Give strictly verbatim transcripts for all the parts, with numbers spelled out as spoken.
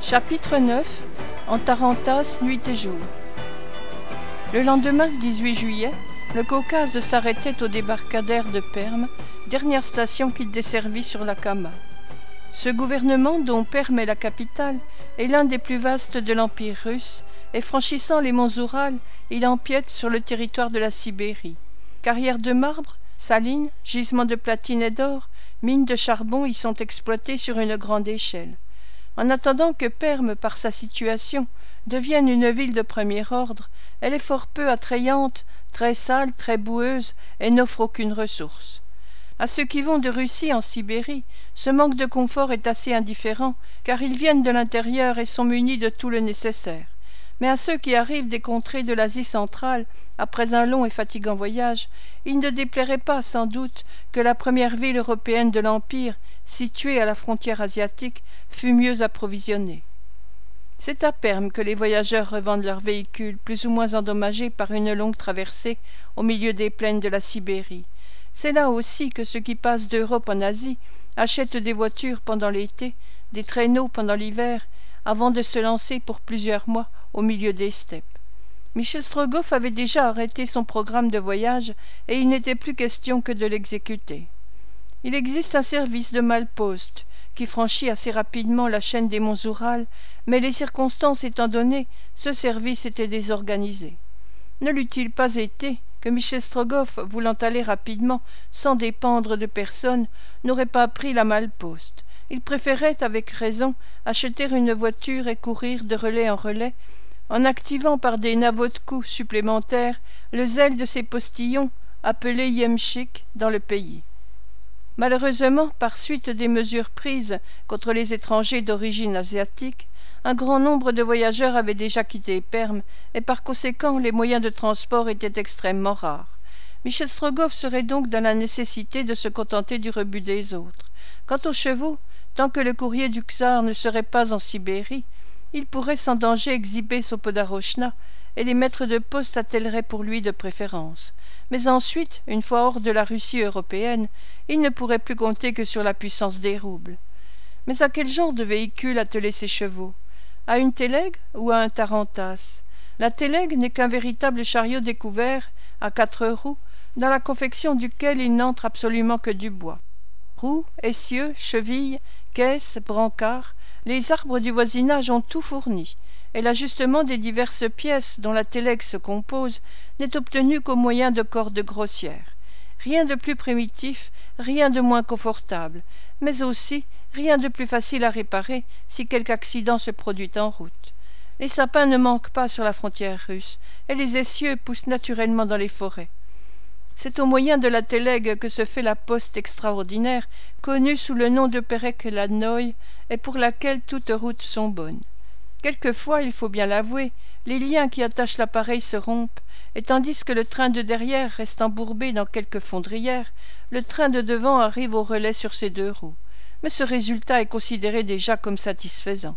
Chapitre neuf. En tarantasse, nuit et jour. Le lendemain, dix-huit juillet, le Caucase s'arrêtait au débarcadère de Perm, dernière station qu'il desservit sur la Kama. Ce gouvernement, dont Perm est la capitale, est l'un des plus vastes de l'Empire russe, et franchissant les monts Oural, il empiète sur le territoire de la Sibérie. Carrières de marbre, salines, gisements de platine et d'or, mines de charbon y sont exploitées sur une grande échelle. En attendant que Perm, par sa situation, devienne une ville de premier ordre, elle est fort peu attrayante, très sale, très boueuse, et n'offre aucune ressource. À ceux qui vont de Russie en Sibérie, ce manque de confort est assez indifférent, car ils viennent de l'intérieur et sont munis de tout le nécessaire. Mais à ceux qui arrivent des contrées de l'Asie centrale, après un long et fatigant voyage, il ne déplairait pas, sans doute, que la première ville européenne de l'Empire, située à la frontière asiatique, fût mieux approvisionnée. C'est à Perm que les voyageurs revendent leurs véhicules, plus ou moins endommagés par une longue traversée au milieu des plaines de la Sibérie. C'est là aussi que ceux qui passent d'Europe en Asie achètent des voitures pendant l'été, des traîneaux pendant l'hiver, avant de se lancer pour plusieurs mois au milieu des steppes. Michel Strogoff avait déjà arrêté son programme de voyage et il n'était plus question que de l'exécuter. Il existe un service de malle-poste qui franchit assez rapidement la chaîne des monts Oural, mais les circonstances étant données, ce service était désorganisé. Ne l'eût-il pas été que Michel Strogoff, voulant aller rapidement, sans dépendre de personne, n'aurait pas pris la malle-poste. Il préférait, avec raison, acheter une voiture et courir de relais en relais, en activant par des navots de coups supplémentaires le zèle de ses postillons, appelés yemchik dans le pays. Malheureusement, par suite des mesures prises contre les étrangers d'origine asiatique, un grand nombre de voyageurs avaient déjà quitté Perm, et par conséquent les moyens de transport étaient extrêmement rares. Michel Strogoff serait donc dans la nécessité de se contenter du rebut des autres. Quant aux chevaux, tant que le courrier du tsar ne serait pas en Sibérie, il pourrait sans danger exhiber son Podarochna, et les maîtres de poste attelleraient pour lui de préférence. Mais ensuite, une fois hors de la Russie européenne, il ne pourrait plus compter que sur la puissance des roubles. Mais à quel genre de véhicule atteler ses chevaux? À une télègue ou à un tarantasse? La télègue n'est qu'un véritable chariot découvert, à quatre roues, dans la confection duquel il n'entre absolument que du bois. Roues, essieux, chevilles, caisses, brancards, les arbres du voisinage ont tout fourni, et l'ajustement des diverses pièces dont la télègue se compose n'est obtenu qu'au moyen de cordes grossières. Rien de plus primitif, rien de moins confortable, mais aussi rien de plus facile à réparer si quelque accident se produit en route. Les sapins ne manquent pas sur la frontière russe, et les essieux poussent naturellement dans les forêts. C'est au moyen de la télègue que se fait la poste extraordinaire, connue sous le nom de Perek Ladnoï, et pour laquelle toutes routes sont bonnes. Quelquefois, il faut bien l'avouer, les liens qui attachent l'appareil se rompent, et tandis que le train de derrière reste embourbé dans quelque fondrière, le train de devant arrive au relais sur ses deux roues. Mais ce résultat est considéré déjà comme satisfaisant.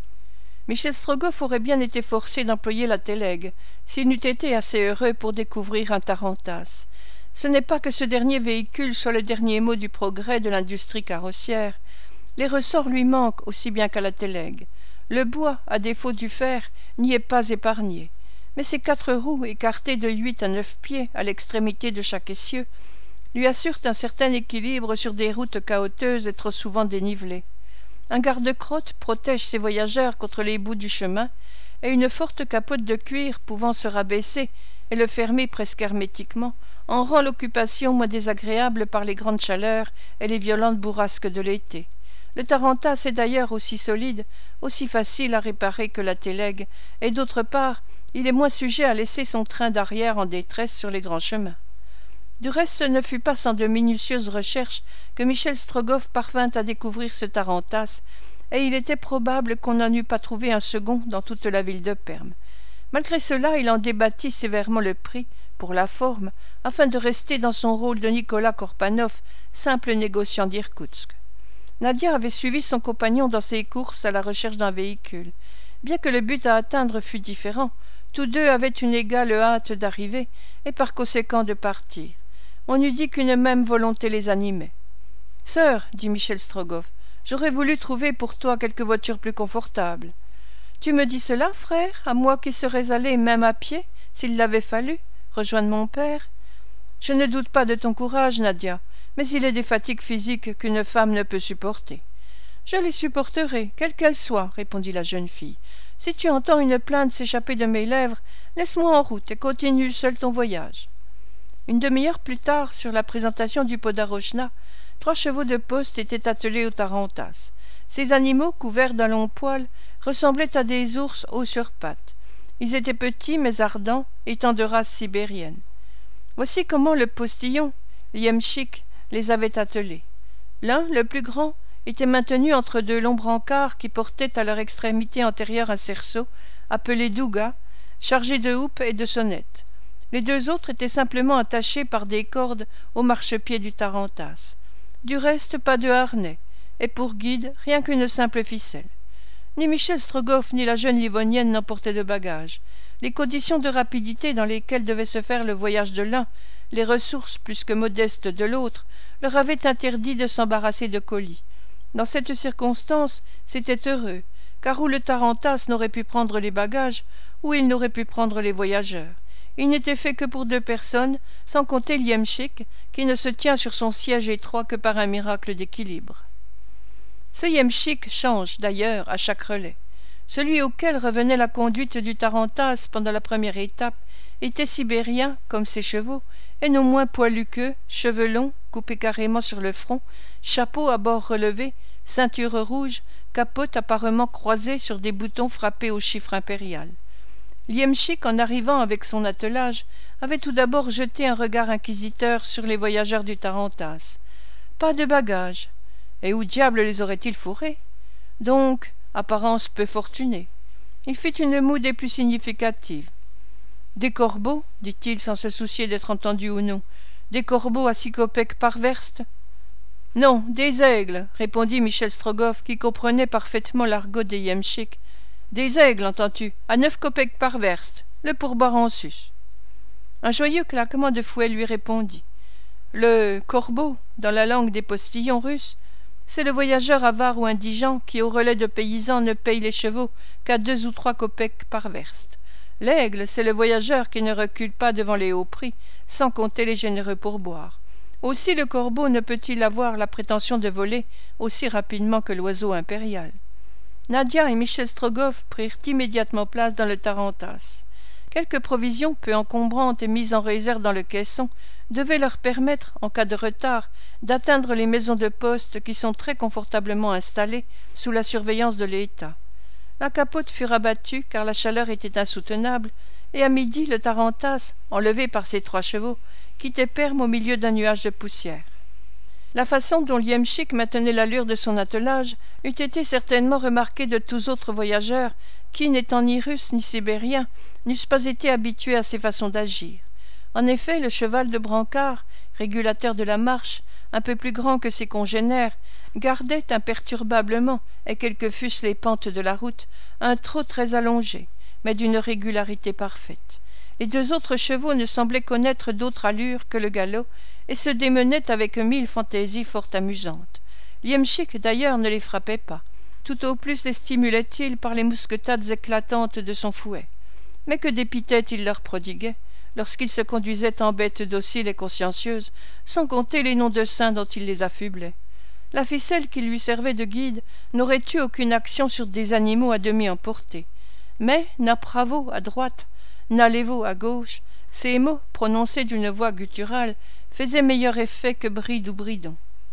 Michel Strogoff aurait bien été forcé d'employer la télègue, s'il n'eût été assez heureux pour découvrir un tarantasse. Ce n'est pas que ce dernier véhicule soit le dernier mot du progrès de l'industrie carrossière. Les ressorts lui manquent aussi bien qu'à la télègue. Le bois, à défaut du fer, n'y est pas épargné. Mais ces quatre roues, écartées de huit à neuf pieds à l'extrémité de chaque essieu, lui assurent un certain équilibre sur des routes caoteuses et trop souvent dénivelées. Un garde-crotte protège ses voyageurs contre les boues du chemin, et une forte capote de cuir pouvant se rabaisser et le fermer presque hermétiquement en rend l'occupation moins désagréable par les grandes chaleurs et les violentes bourrasques de l'été. Le tarantasse est d'ailleurs aussi solide, aussi facile à réparer que la télègue, et d'autre part, il est moins sujet à laisser son train d'arrière en détresse sur les grands chemins. Du reste, ce ne fut pas sans de minutieuses recherches que Michel Strogoff parvint à découvrir ce tarantasse, et il était probable qu'on n'en eût pas trouvé un second dans toute la ville de Perm. Malgré cela, il en débattit sévèrement le prix, pour la forme, afin de rester dans son rôle de Nicolas Korpanov, simple négociant d'Irkoutsk. Nadia avait suivi son compagnon dans ses courses à la recherche d'un véhicule. Bien que le but à atteindre fût différent, tous deux avaient une égale hâte d'arriver, et par conséquent de partir. On eût dit qu'une même volonté les animait. « Sœur, dit Michel Strogoff, J'aurais voulu trouver pour toi quelque voiture plus confortable. » « Tu me dis cela, frère, à moi qui serais allé même à pied, s'il l'avait fallu, rejoindre mon père ? Je ne doute pas de ton courage, Nadia, mais il est des fatigues physiques qu'une femme ne peut supporter. »« Je les supporterai, quelles qu'elles soient, » répondit la jeune fille. « Si tu entends une plainte s'échapper de mes lèvres, laisse-moi en route et continue seul ton voyage. » Une demi-heure plus tard, sur la présentation du Podarochna, trois chevaux de poste étaient attelés aux tarantas. Ces animaux, couverts d'un long poil, ressemblaient à des ours hauts sur pattes. Ils étaient petits mais ardents, étant de race sibérienne. Voici comment le postillon, Liemchik, les avait attelés. L'un, le plus grand, était maintenu entre deux longs brancards qui portaient à leur extrémité antérieure un cerceau, appelé douga, chargé de houppes et de sonnettes. Les deux autres étaient simplement attachés par des cordes au marchepied du tarantas. Du reste, pas de harnais, et pour guide, rien qu'une simple ficelle. Ni Michel Strogoff ni la jeune Livonienne n'emportaient de bagages. Les conditions de rapidité dans lesquelles devait se faire le voyage de l'un, les ressources plus que modestes de l'autre, leur avaient interdit de s'embarrasser de colis. Dans cette circonstance, c'était heureux, car où le tarantas n'aurait pu prendre les bagages, où il n'aurait pu prendre les voyageurs. Il n'était fait que pour deux personnes, sans compter Liemchik, qui ne se tient sur son siège étroit que par un miracle d'équilibre. Ce Liemchik change, d'ailleurs, à chaque relais. Celui auquel revenait la conduite du tarantas pendant la première étape était sibérien, comme ses chevaux, et non moins poilu qu'eux, cheveux longs, coupés carrément sur le front, chapeau à bords relevés, ceinture rouge, capote apparemment croisée sur des boutons frappés au chiffre impérial. Liemchik, en arrivant avec son attelage, avait tout d'abord jeté un regard inquisiteur sur les voyageurs du tarantas. Pas de bagages. Et où diable les aurait-il fourrés? Donc, apparence peu fortunée. Il fit une moue des plus significatives. « Des corbeaux, dit-il sans se soucier d'être entendu ou non, des corbeaux à six kopecks par verste. Non, des aigles, répondit Michel Strogoff, qui comprenait parfaitement l'argot des Liemchik. Des aigles, entends-tu, à neuf kopecks par verste, le pourboire en sus. Un joyeux claquement de fouet lui répondit. Le corbeau, dans la langue des postillons russes, c'est le voyageur avare ou indigent qui, au relais de paysans, ne paye les chevaux qu'à deux ou trois kopecks par verste. L'aigle, c'est le voyageur qui ne recule pas devant les hauts prix, sans compter les généreux pourboires. Aussi le corbeau ne peut-il avoir la prétention de voler aussi rapidement que l'oiseau impérial. Nadia et Michel Strogoff prirent immédiatement place dans le tarantas. Quelques provisions peu encombrantes et mises en réserve dans le caisson devaient leur permettre, en cas de retard, d'atteindre les maisons de poste qui sont très confortablement installées sous la surveillance de l'État. La capote fut rabattue car la chaleur était insoutenable, et à midi le tarantas, enlevé par ses trois chevaux, quittait Perm au milieu d'un nuage de poussière. La façon dont Liemchik maintenait l'allure de son attelage eût été certainement remarquée de tous autres voyageurs qui, n'étant ni russes ni sibériens, n'eussent pas été habitués à ces façons d'agir. En effet, le cheval de brancard, régulateur de la marche, un peu plus grand que ses congénères, gardait imperturbablement, et quelles que fussent les pentes de la route, un trot très allongé, mais d'une régularité parfaite. Les deux autres chevaux ne semblaient connaître d'autre allure que le galop, et se démenaient avec mille fantaisies fort amusantes. Liemchik, d'ailleurs, ne les frappait pas. Tout au plus les stimulait-il par les mousquetades éclatantes de son fouet. Mais que d'épithètes il leur prodiguait, lorsqu'ils se conduisaient en bêtes dociles et consciencieuses, sans compter les noms de saints dont il les affublait. La ficelle qui lui servait de guide n'aurait eu aucune action sur des animaux à demi emportés. Mais napravo à droite, nalevo à gauche, ces mots, prononcés d'une voix gutturale, faisaient meilleur effet que bride ou bridon.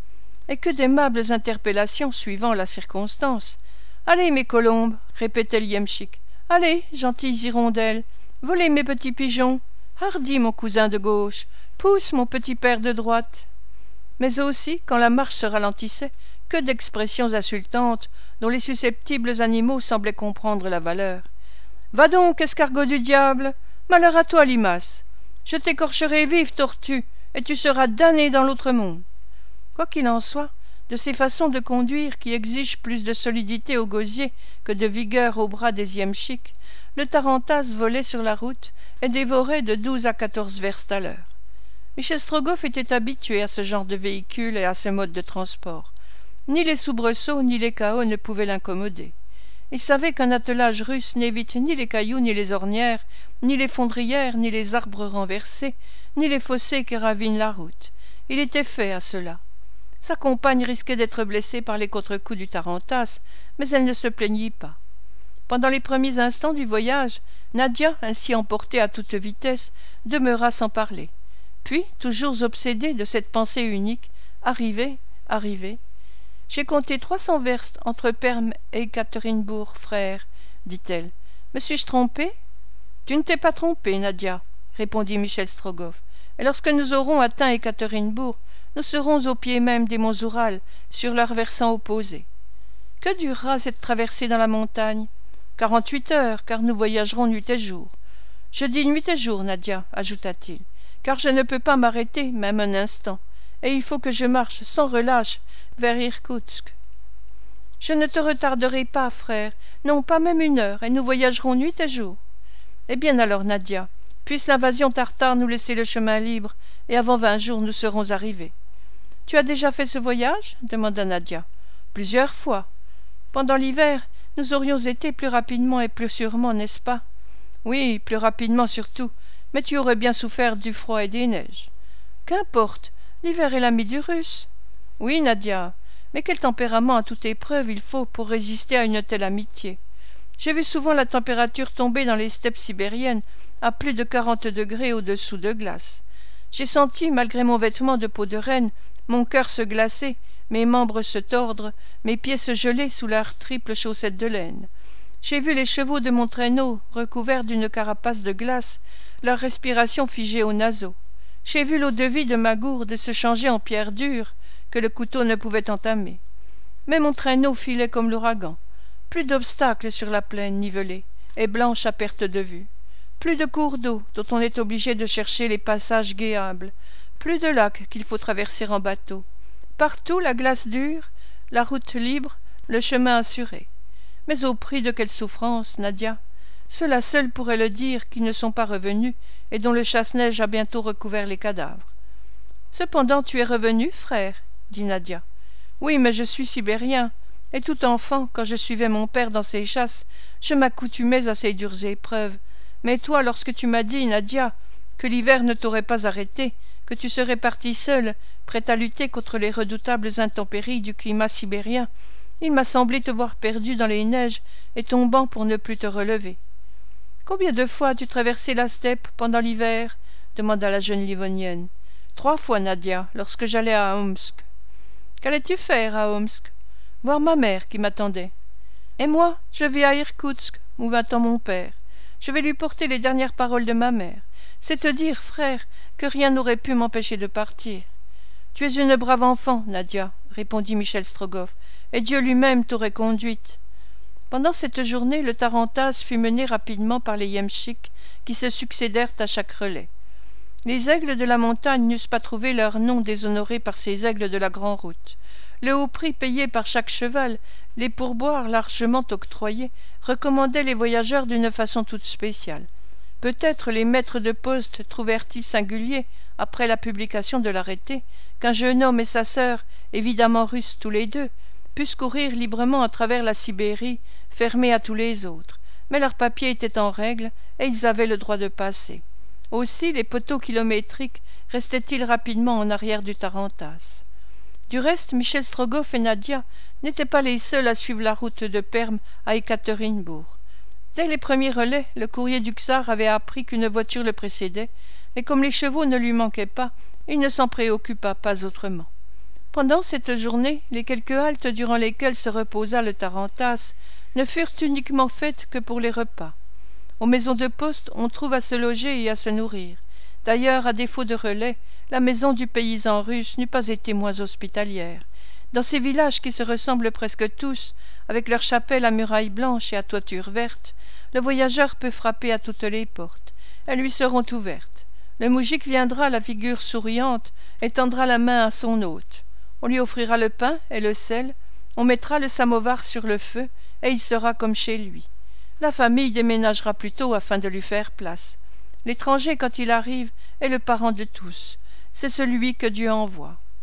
Et que d'aimables interpellations suivant la circonstance. « Allez, mes colombes !» répétait Liemchik. « Allez, gentilles hirondelles, volez mes petits pigeons. Hardi, mon cousin de gauche, pousse, mon petit père de droite. » Mais aussi, quand la marche se ralentissait, que d'expressions insultantes dont les susceptibles animaux semblaient comprendre la valeur. « Va donc, escargot du diable! Malheur à toi, limace! Je t'écorcherai vive, tortue, et tu seras damné dans l'autre monde. » Quoi qu'il en soit, de ces façons de conduire qui exigent plus de solidité au gosier que de vigueur au bras des Liemchik, le tarantas volait sur la route et dévorait de douze à quatorze verstes à l'heure. Michel Strogoff était habitué à ce genre de véhicule et à ce mode de transport. Ni les soubresauts ni les chaos ne pouvaient l'incommoder. Il savait qu'un attelage russe n'évite ni les cailloux ni les ornières, ni les fondrières, ni les arbres renversés, ni les fossés qui ravinent la route. Il était fait à cela. Sa compagne risquait d'être blessée par les contre-coups du tarantas, mais elle ne se plaignit pas. Pendant les premiers instants du voyage, Nadia, ainsi emportée à toute vitesse, demeura sans parler. Puis, toujours obsédée de cette pensée unique, arrivée, arrivée. « J'ai compté trois cents verstes entre Perm et Ekaterinbourg, frère, dit-elle. Me suis-je trompée ? Tu ne t'es pas trompée, Nadia, répondit Michel Strogoff. Et lorsque nous aurons atteint Ekaterinbourg, nous serons au pied même des monts Oural, sur leur versant opposé. Que durera cette traversée dans la montagne ? Quarante-huit heures, car nous voyagerons nuit et jour. Je dis nuit et jour, Nadia, ajouta-t-il, car je ne peux pas m'arrêter, même un instant, et il faut que je marche sans relâche vers Irkoutsk. Je ne te retarderai pas, frère, non pas même une heure, et nous voyagerons nuit et jour. Eh bien alors, Nadia, puisse l'invasion tartare nous laisser le chemin libre, et avant vingt jours nous serons arrivés. Tu as déjà fait ce voyage ? Demanda Nadia. Plusieurs fois. Pendant l'hiver, nous aurions été plus rapidement et plus sûrement, n'est-ce pas ? Oui, plus rapidement surtout, mais tu aurais bien souffert du froid et des neiges. Qu'importe, l'hiver est l'ami du Russe. Oui, Nadia, mais quel tempérament à toute épreuve il faut pour résister à une telle amitié. J'ai vu souvent la température tomber dans les steppes sibériennes à plus de quarante degrés au-dessous de glace. J'ai senti, malgré mon vêtement de peau de renne, mon cœur se glacer, mes membres se tordre, mes pieds se geler sous leurs triples chaussettes de laine. J'ai vu les chevaux de mon traîneau, recouverts d'une carapace de glace, leur respiration figée aux naseaux. J'ai vu l'eau-de-vie de ma gourde se changer en pierre dure, que le couteau ne pouvait entamer. Mais mon traîneau filait comme l'ouragan. Plus d'obstacles sur la plaine nivelée, et blanche à perte de vue. Plus de cours d'eau dont on est obligé de chercher les passages guéables. Plus de lacs qu'il faut traverser en bateau. Partout la glace dure, la route libre, le chemin assuré. Mais au prix de quelle souffrance, Nadia ? Ceux-là seuls pourraient le dire qui ne sont pas revenus et dont le chasse-neige a bientôt recouvert les cadavres. Cependant tu es revenu, frère, dit Nadia. Oui, mais je suis sibérien, et tout enfant, quand je suivais mon père dans ses chasses, je m'accoutumais à ces dures épreuves. Mais toi, lorsque tu m'as dit, Nadia, que l'hiver ne t'aurait pas arrêté, que tu serais partie seule, prête à lutter contre les redoutables intempéries du climat sibérien, il m'a semblé te voir perdue dans les neiges et tombant pour ne plus te relever. « Combien de fois as-tu traversé la steppe pendant l'hiver » demanda la jeune Livonienne. « Trois fois, Nadia, lorsque j'allais à Omsk. »« Qu'allais-tu faire à Omsk ?»« Voir ma mère qui m'attendait. »« Et moi, je vais à Irkoutsk, où m'attend mon père. Je vais lui porter les dernières paroles de ma mère. C'est te dire, frère, que rien n'aurait pu m'empêcher de partir. »« Tu es une brave enfant, Nadia, » répondit Michel Strogoff, « et Dieu lui-même t'aurait conduite. » Pendant cette journée, le tarantas fut mené rapidement par les yemschiks qui se succédèrent à chaque relais. Les aigles de la montagne n'eussent pas trouvé leur nom déshonoré par ces aigles de la grande route. Le haut prix payé par chaque cheval, les pourboires largement octroyés, recommandaient les voyageurs d'une façon toute spéciale. Peut-être les maîtres de poste trouvèrent-ils singulier, après la publication de l'arrêté, qu'un jeune homme et sa sœur, évidemment russes tous les deux, pussent courir librement à travers la Sibérie, fermée à tous les autres, mais leurs papiers étaient en règle et ils avaient le droit de passer. Aussi les poteaux kilométriques restaient-ils rapidement en arrière du tarantas. Du reste, Michel Strogoff et Nadia n'étaient pas les seuls à suivre la route de Perm à Ekaterinbourg. Dès les premiers relais, le courrier du Tsar avait appris qu'une voiture le précédait, et comme les chevaux ne lui manquaient pas, il ne s'en préoccupa pas autrement. Pendant cette journée, les quelques haltes durant lesquelles se reposa le tarantas ne furent uniquement faites que pour les repas. Aux maisons de poste, on trouve à se loger et à se nourrir. D'ailleurs, à défaut de relais, la maison du paysan russe n'eût pas été moins hospitalière. Dans ces villages qui se ressemblent presque tous, avec leurs chapelles à murailles blanches et à toitures vertes, le voyageur peut frapper à toutes les portes. Elles lui seront ouvertes. Le moujik viendra, la figure souriante, et tendra la main à son hôte. On lui offrira le pain et le sel, on mettra le samovar sur le feu, et il sera comme chez lui. La famille déménagera plutôt afin de lui faire place. L'étranger, quand il arrive, est le parent de tous. C'est celui que Dieu envoie.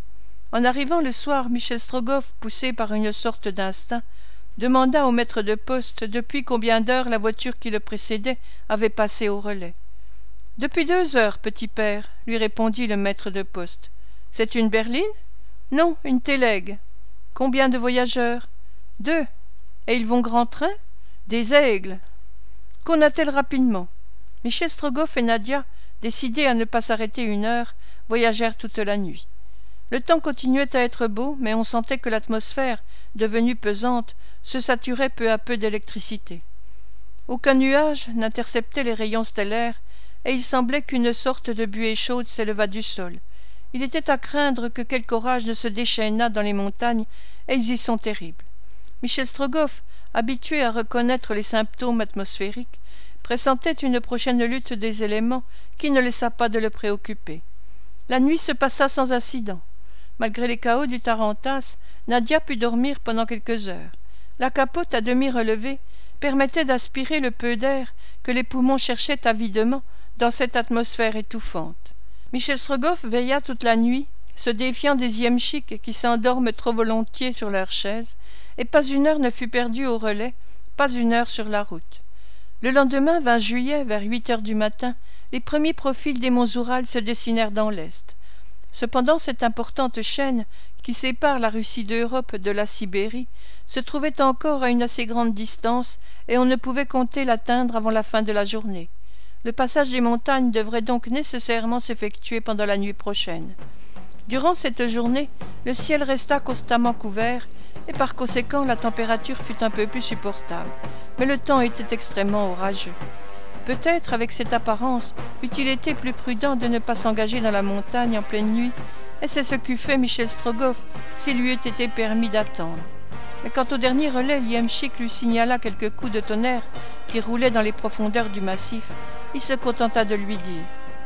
En arrivant le soir, Michel Strogoff, poussé par une sorte d'instinct, demanda au maître de poste depuis combien d'heures la voiture qui le précédait avait passé au relais. « Depuis deux heures, petit père, lui répondit le maître de poste. « C'est une berline ? » ?»« Non, une télègue. »« Combien de voyageurs ? » ?»« Deux. »« Et ils vont grand train ? » ?»« Des aigles. » Qu'on attelle rapidement. Michel Strogoff et Nadia, décidés à ne pas s'arrêter une heure, voyagèrent toute la nuit. Le temps continuait à être beau, mais on sentait que l'atmosphère, devenue pesante, se saturait peu à peu d'électricité. Aucun nuage n'interceptait les rayons stellaires, et il semblait qu'une sorte de buée chaude s'élevât du sol. Il était à craindre que quelque orage ne se déchaînât dans les montagnes, et ils y sont terribles. Michel Strogoff, habitué à reconnaître les symptômes atmosphériques, pressentait une prochaine lutte des éléments qui ne laissa pas de le préoccuper. La nuit se passa sans incident. Malgré les cahots du tarantas, Nadia put dormir pendant quelques heures. La capote à demi relevée permettait d'aspirer le peu d'air que les poumons cherchaient avidement dans cette atmosphère étouffante. Michel Strogoff veilla toute la nuit, se défiant des yemchiks qui s'endorment trop volontiers sur leurs chaises, et pas une heure ne fut perdue au relais, pas une heure sur la route. Le lendemain, vingt juillet, vers huit heures du matin, les premiers profils des monts Oural se dessinèrent dans l'est. Cependant, cette importante chaîne, qui sépare la Russie d'Europe de la Sibérie, se trouvait encore à une assez grande distance, et on ne pouvait compter l'atteindre avant la fin de la journée. Le passage des montagnes devrait donc nécessairement s'effectuer pendant la nuit prochaine. Durant cette journée, le ciel resta constamment couvert, et par conséquent la température fut un peu plus supportable, mais le temps était extrêmement orageux. Peut-être, avec cette apparence, eût-il été plus prudent de ne pas s'engager dans la montagne en pleine nuit, et c'est ce qu'eût fait Michel Strogoff s'il lui eût été permis d'attendre. Mais quand au dernier relais, l'Yemchik lui signala quelques coups de tonnerre qui roulaient dans les profondeurs du massif, il se contenta de lui dire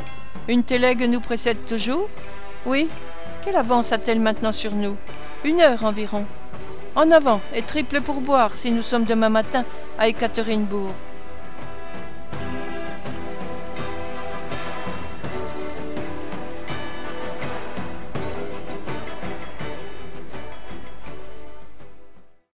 « Une télègue nous précède toujours ? » ?»« Oui. Quelle avance a-t-elle maintenant sur nous ? » ?»« Une heure environ. »« En avant, et triple pourboire si nous sommes demain matin à Ekaterinbourg. »